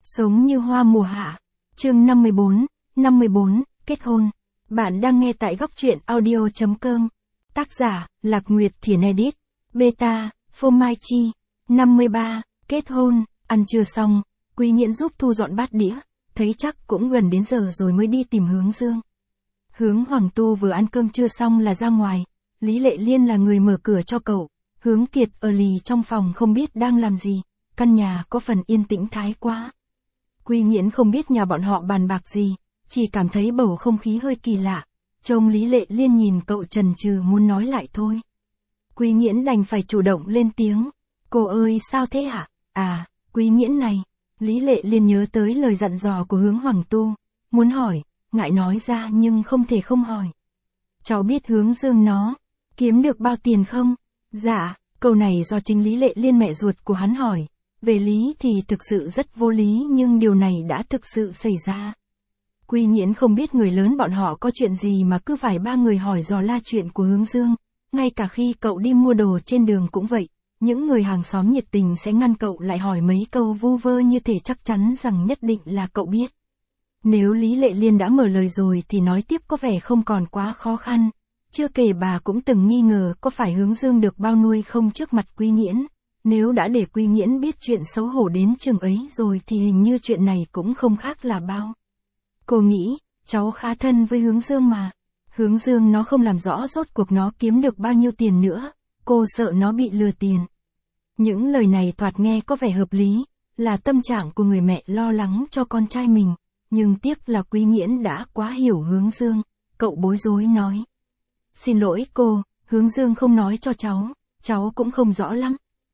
Sống như hoa mùa hạ. Chương 54, kết hôn. Bạn đang nghe tại góc truyện audio.com. Tác giả, Lạc Nguyệt Thiền Edit. Beta, Phô Mai Chi. 53, kết hôn. Ăn trưa xong, Quý Nghiễn giúp thu dọn bát đĩa, thấy chắc cũng gần đến giờ rồi mới đi tìm Hướng Dương. Hướng Hoàng Tu vừa ăn cơm trưa xong là ra ngoài, Lý Lệ Liên là người mở cửa cho cậu. Hướng Kiệt ở lì trong phòng không biết đang làm gì, căn nhà có phần yên tĩnh thái quá. Quý Nghiễn không biết nhà bọn họ bàn bạc gì, chỉ cảm thấy bầu không khí hơi kỳ lạ. Trông Lý Lệ Liên nhìn cậu chần chừ muốn nói lại thôi. Quý Nghiễn đành phải chủ động lên tiếng. Cô ơi sao thế hả? À, Quý Nghiễn này. Lý Lệ Liên nhớ tới lời dặn dò của Hướng Hoàng Tu. Muốn hỏi, ngại nói ra nhưng không thể không hỏi. Cháu biết Hướng Dương nó kiếm được bao tiền không? Dạ, câu này do chính Lý Lệ Liên mẹ ruột của hắn hỏi. Về lý thì thực sự rất vô lý nhưng điều này đã thực sự xảy ra. Quý Nghiễn không biết người lớn bọn họ có chuyện gì mà cứ phải ba người hỏi dò la chuyện của Hướng Dương. Ngay cả khi cậu đi mua đồ trên đường cũng vậy. Những người hàng xóm nhiệt tình sẽ ngăn cậu lại hỏi mấy câu vu vơ như thể chắc chắn rằng nhất định là cậu biết. Nếu Lý Lệ Liên đã mở lời rồi thì nói tiếp có vẻ không còn quá khó khăn. Chưa kể bà cũng từng nghi ngờ có phải Hướng Dương được bao nuôi không trước mặt Quý Nghiễn. Nếu đã để Quý Nghiễn biết chuyện xấu hổ đến chừng ấy rồi thì hình như chuyện này cũng không khác là bao. Cô nghĩ, cháu khá thân với Hướng Dương mà. Hướng Dương nó không làm rõ rốt cuộc nó kiếm được bao nhiêu tiền nữa. Cô sợ nó bị lừa tiền. Những lời này thoạt nghe có vẻ hợp lý, là tâm trạng của người mẹ lo lắng cho con trai mình. Nhưng tiếc là Quý Nghiễn đã quá hiểu Hướng Dương. Cậu bối rối nói. Xin lỗi cô, Hướng Dương không nói cho cháu cũng không rõ lắm.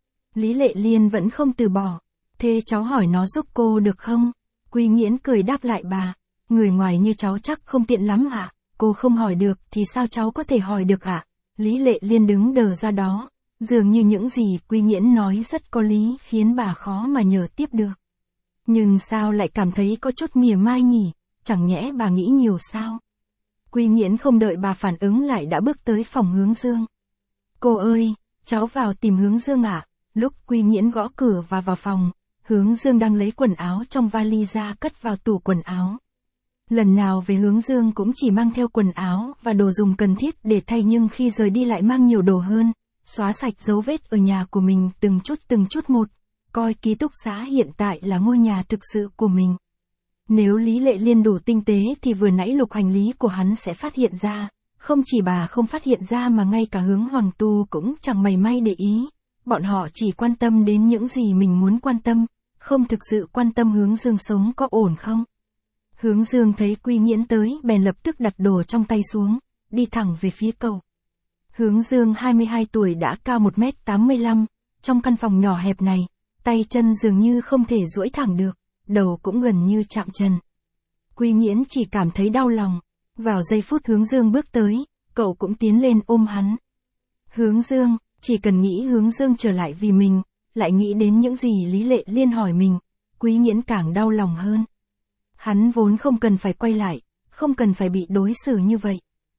Lý Lệ Liên vẫn không từ bỏ. Thế cháu hỏi nó giúp cô được không? Quý Nghiễn cười đáp lại bà. Người ngoài như cháu chắc không tiện lắm ạ. Cô không hỏi được thì sao cháu có thể hỏi được ạ? Lý Lệ Liên đứng đờ ra đó. Dường như những gì Quý Nghiễn nói rất có lý khiến bà khó mà nhờ tiếp được. Nhưng sao lại cảm thấy có chút mỉa mai nhỉ? Chẳng nhẽ bà nghĩ nhiều sao? Quý Nghiễn không đợi bà phản ứng lại đã bước tới phòng Hướng Dương. Cô ơi, cháu vào tìm Hướng Dương ạ. Lúc Quý Nghiễn gõ cửa và vào phòng, Hướng Dương đang lấy quần áo trong vali ra cất vào tủ quần áo. Lần nào về Hướng Dương cũng chỉ mang theo quần áo và đồ dùng cần thiết để thay nhưng khi rời đi lại mang nhiều đồ hơn, xóa sạch dấu vết ở nhà của mình từng chút một, coi ký túc xá hiện tại là ngôi nhà thực sự của mình. Nếu Lý Lệ Liên đủ tinh tế thì vừa nãy lục hành lý của hắn sẽ phát hiện ra, không chỉ bà không phát hiện ra mà ngay cả Hướng Hoàng Tu cũng chẳng mảy may để ý. Bọn họ chỉ quan tâm đến những gì mình muốn quan tâm, không thực sự quan tâm Hướng Dương sống có ổn không. Hướng Dương thấy Quý Nghiễn tới bèn lập tức đặt đồ trong tay xuống, đi thẳng về phía cậu. Hướng Dương 22 tuổi đã cao 1m85, trong căn phòng nhỏ hẹp này, tay chân dường như không thể duỗi thẳng được, đầu cũng gần như chạm chân. Quý Nghiễn chỉ cảm thấy đau lòng. Vào giây phút Hướng Dương bước tới, cậu cũng tiến lên ôm hắn. Hướng Dương, chỉ cần nghĩ Hướng Dương trở lại vì mình, lại nghĩ đến những gì Lý Lệ Liên hỏi mình, Quý Nghiễn càng đau lòng hơn. Hắn vốn không cần phải quay lại, không cần phải bị đối xử như vậy.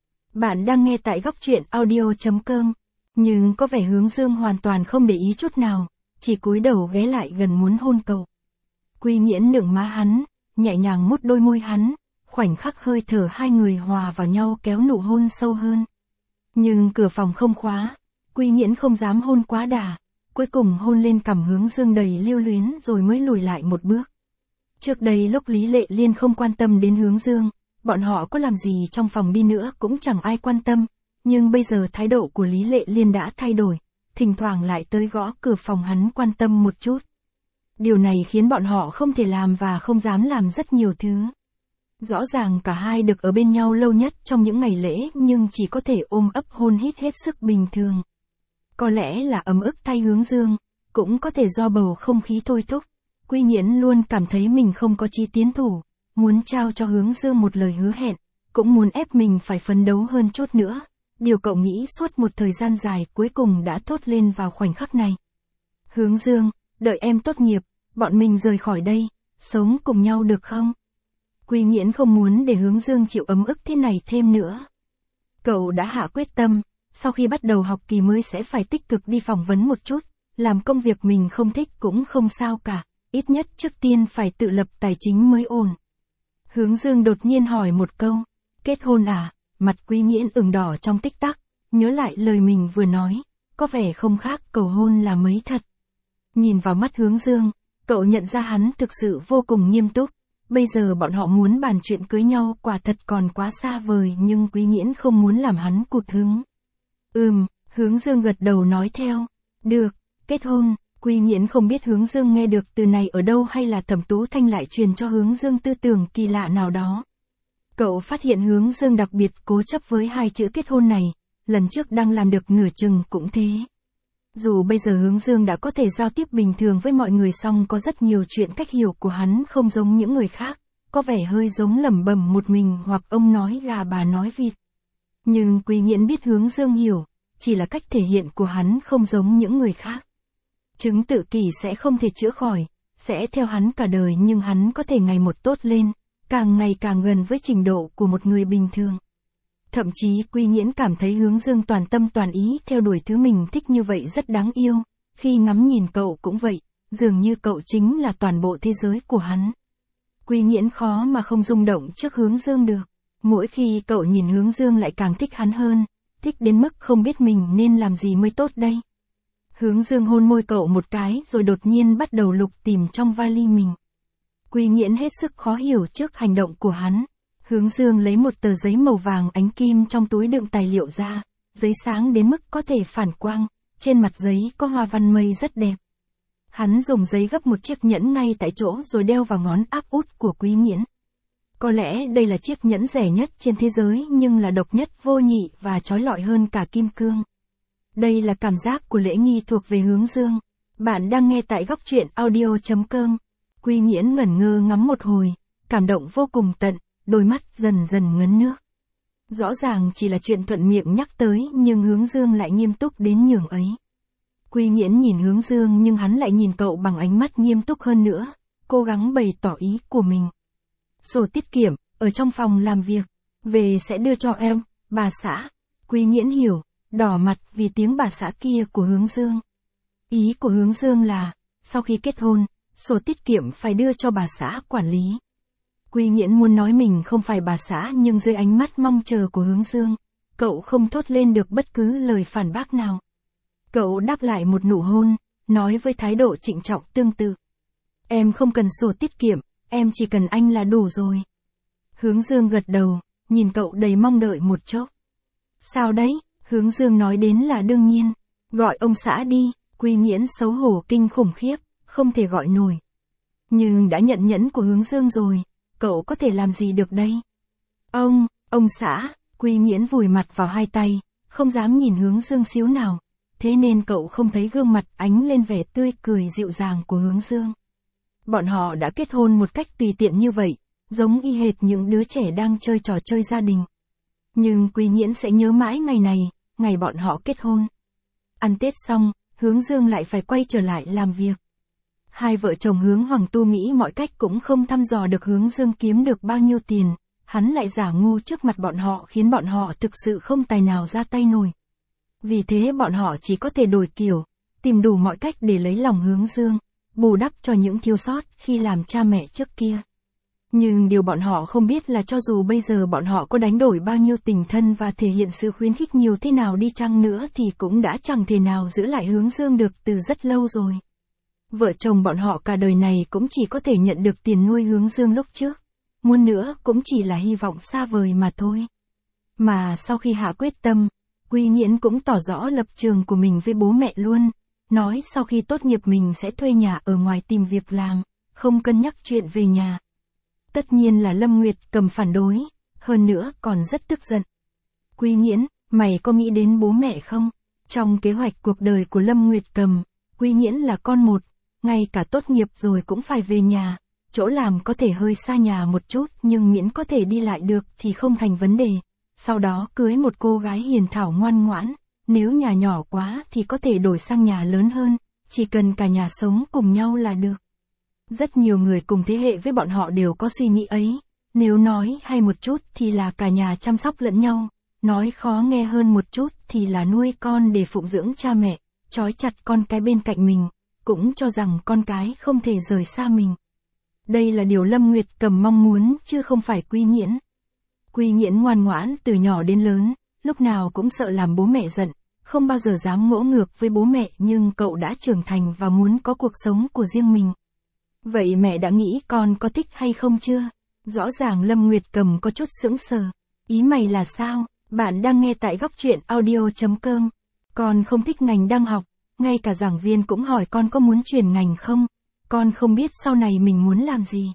Bạn đang nghe tại góc truyện audio.com, nhưng có vẻ Hướng Dương hoàn toàn không để ý chút nào, chỉ cúi đầu ghé lại gần muốn hôn cậu. Quý Nghiễn nựng má hắn, nhẹ nhàng mút đôi môi hắn, khoảnh khắc hơi thở hai người hòa vào nhau kéo nụ hôn sâu hơn. Nhưng cửa phòng không khóa, Quý Nghiễn không dám hôn quá đà, cuối cùng hôn lên cằm Hướng Dương đầy lưu luyến rồi mới lùi lại một bước. Trước đây lúc Lý Lệ Liên không quan tâm đến Hướng Dương, bọn họ có làm gì trong phòng đi nữa cũng chẳng ai quan tâm, nhưng bây giờ thái độ của Lý Lệ Liên đã thay đổi, thỉnh thoảng lại tới gõ cửa phòng hắn quan tâm một chút. Điều này khiến bọn họ không thể làm và không dám làm rất nhiều thứ. Rõ ràng cả hai được ở bên nhau lâu nhất trong những ngày lễ nhưng chỉ có thể ôm ấp hôn hít hết sức bình thường. Có lẽ là ấm ức thay Hướng Dương, cũng có thể do bầu không khí thôi thúc. Quý Nghiễn luôn cảm thấy mình không có chí tiến thủ, muốn trao cho Hướng Dương một lời hứa hẹn, cũng muốn ép mình phải phấn đấu hơn chút nữa. Điều cậu nghĩ suốt một thời gian dài cuối cùng đã thốt lên vào khoảnh khắc này. Hướng Dương, đợi em tốt nghiệp, bọn mình rời khỏi đây, sống cùng nhau được không? Quý Nghiễn không muốn để Hướng Dương chịu ấm ức thế này thêm nữa. Cậu đã hạ quyết tâm, sau khi bắt đầu học kỳ mới sẽ phải tích cực đi phỏng vấn một chút, làm công việc mình không thích cũng không sao cả. ít nhất trước tiên phải tự lập tài chính mới ổn. Hướng Dương đột nhiên hỏi một câu, kết hôn à? Mặt Quý Nghiễn ửng đỏ trong tích tắc, nhớ lại lời mình vừa nói, có vẻ không khác cầu hôn là mấy thật. Nhìn vào mắt Hướng Dương, cậu nhận ra hắn thực sự vô cùng nghiêm túc. Bây giờ bọn họ muốn bàn chuyện cưới nhau quả thật còn quá xa vời, nhưng Quý Nghiễn không muốn làm hắn cụt hứng. Hướng Dương gật đầu nói theo. Được, kết hôn. Quý Nghiễn không biết Hướng Dương nghe được từ này ở đâu hay là Thẩm Tú Thanh lại truyền cho Hướng Dương tư tưởng kỳ lạ nào đó. Cậu phát hiện Hướng Dương đặc biệt cố chấp với hai chữ kết hôn này, lần trước đang làm được nửa chừng cũng thế. Dù bây giờ Hướng Dương đã có thể giao tiếp bình thường với mọi người, song có rất nhiều chuyện cách hiểu của hắn không giống những người khác, có vẻ hơi giống lẩm bẩm một mình hoặc ông nói gà bà nói vịt. Nhưng Quý Nghiễn biết Hướng Dương hiểu, chỉ là cách thể hiện của hắn không giống những người khác. Chứng tự kỷ sẽ không thể chữa khỏi, sẽ theo hắn cả đời, nhưng hắn có thể ngày một tốt lên, càng ngày càng gần với trình độ của một người bình thường. Thậm chí Quý Nghiễn cảm thấy Hướng Dương toàn tâm toàn ý theo đuổi thứ mình thích như vậy rất đáng yêu, khi ngắm nhìn cậu cũng vậy, dường như cậu chính là toàn bộ thế giới của hắn. Quý Nghiễn khó mà không rung động trước Hướng Dương được, mỗi khi cậu nhìn Hướng Dương lại càng thích hắn hơn, thích đến mức không biết mình nên làm gì mới tốt đây. Hướng Dương hôn môi cậu một cái rồi đột nhiên bắt đầu lục tìm trong vali mình. Quý Nghiễn hết sức khó hiểu trước hành động của hắn. Hướng Dương lấy một tờ giấy màu vàng ánh kim trong túi đựng tài liệu ra, giấy sáng đến mức có thể phản quang, trên mặt giấy có hoa văn mây rất đẹp. Hắn dùng giấy gấp một chiếc nhẫn ngay tại chỗ rồi đeo vào ngón áp út của Quý Nghiễn. Có lẽ đây là chiếc nhẫn rẻ nhất trên thế giới nhưng là độc nhất vô nhị và chói lọi hơn cả kim cương. Đây là cảm giác của lễ nghi thuộc về Hướng Dương. Bạn đang nghe tại góc truyện audio.com. Quý Nghiễn ngẩn ngơ ngắm một hồi, cảm động vô cùng tận, đôi mắt dần dần ngấn nước. Rõ ràng chỉ là chuyện thuận miệng nhắc tới nhưng Hướng Dương lại nghiêm túc đến nhường ấy. Quý Nghiễn nhìn Hướng Dương nhưng hắn lại nhìn cậu bằng ánh mắt nghiêm túc hơn nữa, cố gắng bày tỏ ý của mình. Sổ tiết kiệm, ở trong phòng làm việc, về sẽ đưa cho em, bà xã. Quý Nghiễn hiểu, đỏ mặt vì tiếng bà xã kia của Hướng Dương. Ý của Hướng Dương là, sau khi kết hôn, sổ tiết kiệm phải đưa cho bà xã quản lý. Quý Nghiễn muốn nói mình không phải bà xã nhưng dưới ánh mắt mong chờ của Hướng Dương, cậu không thốt lên được bất cứ lời phản bác nào. Cậu đáp lại một nụ hôn, nói với thái độ trịnh trọng tương tự. Em không cần sổ tiết kiệm, em chỉ cần anh là đủ rồi. Hướng Dương gật đầu, nhìn cậu đầy mong đợi một chốc. Sao đấy? Hướng Dương nói đến là đương nhiên. Gọi ông xã đi. Quý Nghiễn xấu hổ kinh khủng khiếp, không thể gọi nổi. Nhưng đã nhận nhẫn của Hướng Dương rồi, cậu có thể làm gì được đây? Ông xã. Quý Nghiễn vùi mặt vào hai tay, không dám nhìn Hướng Dương xíu nào. Thế nên cậu không thấy gương mặt ánh lên vẻ tươi cười dịu dàng của Hướng Dương. Bọn họ đã kết hôn một cách tùy tiện như vậy, giống y hệt những đứa trẻ đang chơi trò chơi gia đình. Nhưng Quý Nghiễn sẽ nhớ mãi ngày này, ngày bọn họ kết hôn. Ăn Tết xong, Hướng Dương lại phải quay trở lại làm việc. Hai vợ chồng Hướng Hoàng Tu nghĩ mọi cách cũng không thăm dò được Hướng Dương kiếm được bao nhiêu tiền, hắn lại giả ngu trước mặt bọn họ khiến bọn họ thực sự không tài nào ra tay nổi. Vì thế bọn họ chỉ có thể đổi kiểu, tìm đủ mọi cách để lấy lòng Hướng Dương, bù đắp cho những thiếu sót khi làm cha mẹ trước kia. Nhưng điều bọn họ không biết là cho dù bây giờ bọn họ có đánh đổi bao nhiêu tình thân và thể hiện sự khuyến khích nhiều thế nào đi chăng nữa thì cũng đã chẳng thể nào giữ lại Hướng Dương được từ rất lâu rồi. Vợ chồng bọn họ cả đời này cũng chỉ có thể nhận được tiền nuôi Hướng Dương lúc trước. Muốn nữa cũng chỉ là hy vọng xa vời mà thôi. Mà sau khi hạ quyết tâm, Quý Nghiễn cũng tỏ rõ lập trường của mình với bố mẹ luôn. Nói sau khi tốt nghiệp mình sẽ thuê nhà ở ngoài tìm việc làm, không cân nhắc chuyện về nhà. Tất nhiên là Lâm Nguyệt Cầm phản đối, hơn nữa còn rất tức giận. Quý Nghiễn, mày có nghĩ đến bố mẹ không? Trong kế hoạch cuộc đời của Lâm Nguyệt Cầm, Quý Nghiễn là con một, ngay cả tốt nghiệp rồi cũng phải về nhà. Chỗ làm có thể hơi xa nhà một chút nhưng miễn có thể đi lại được thì không thành vấn đề. Sau đó cưới một cô gái hiền thảo ngoan ngoãn, nếu nhà nhỏ quá thì có thể đổi sang nhà lớn hơn, chỉ cần cả nhà sống cùng nhau là được. Rất nhiều người cùng thế hệ với bọn họ đều có suy nghĩ ấy, nếu nói hay một chút thì là cả nhà chăm sóc lẫn nhau, nói khó nghe hơn một chút thì là nuôi con để phụng dưỡng cha mẹ, trói chặt con cái bên cạnh mình, cũng cho rằng con cái không thể rời xa mình. Đây là điều Lâm Nguyệt Cầm mong muốn chứ không phải Quy Nghiễn. Quy Nghiễn ngoan ngoãn từ nhỏ đến lớn, lúc nào cũng sợ làm bố mẹ giận, không bao giờ dám ngỗ ngược với bố mẹ, nhưng cậu đã trưởng thành và muốn có cuộc sống của riêng mình. Vậy mẹ đã nghĩ con có thích hay không chưa? Rõ ràng Lâm Nguyệt Cầm có chút sững sờ. Ý mày là sao? Bạn đang nghe tại góc truyện audio.com. Con không thích ngành đang học, ngay cả giảng viên cũng hỏi con có muốn chuyển ngành không? Con không biết sau này mình muốn làm gì.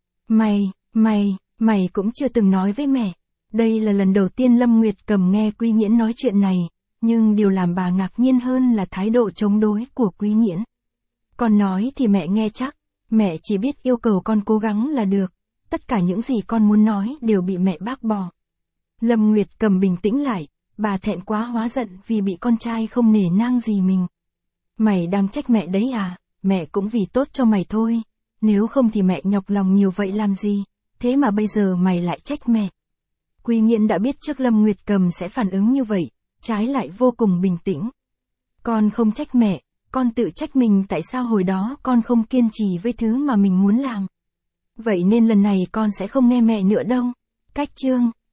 Mày cũng chưa từng nói với mẹ. Đây là lần đầu tiên Lâm Nguyệt Cầm nghe Quy Nghiễn nói chuyện này, nhưng điều làm bà ngạc nhiên hơn là thái độ chống đối của Quy Nghiễn. Con nói thì mẹ nghe chắc, mẹ chỉ biết yêu cầu con cố gắng là được, tất cả những gì con muốn nói đều bị mẹ bác bỏ. Lâm Nguyệt Cầm bình tĩnh lại, bà thẹn quá hóa giận vì bị con trai không nể nang gì mình. Mày đang trách mẹ đấy à? Mẹ cũng vì tốt cho mày thôi, nếu không thì mẹ nhọc lòng nhiều vậy làm gì, thế mà bây giờ mày lại trách mẹ. Quy Nghiễn đã biết trước Lâm Nguyệt Cầm sẽ phản ứng như vậy, trái lại vô cùng bình tĩnh. Con không trách mẹ, con tự trách mình tại sao hồi đó con không kiên trì với thứ mà mình muốn làm. Vậy nên lần này con sẽ không nghe mẹ nữa đâu. Cách chương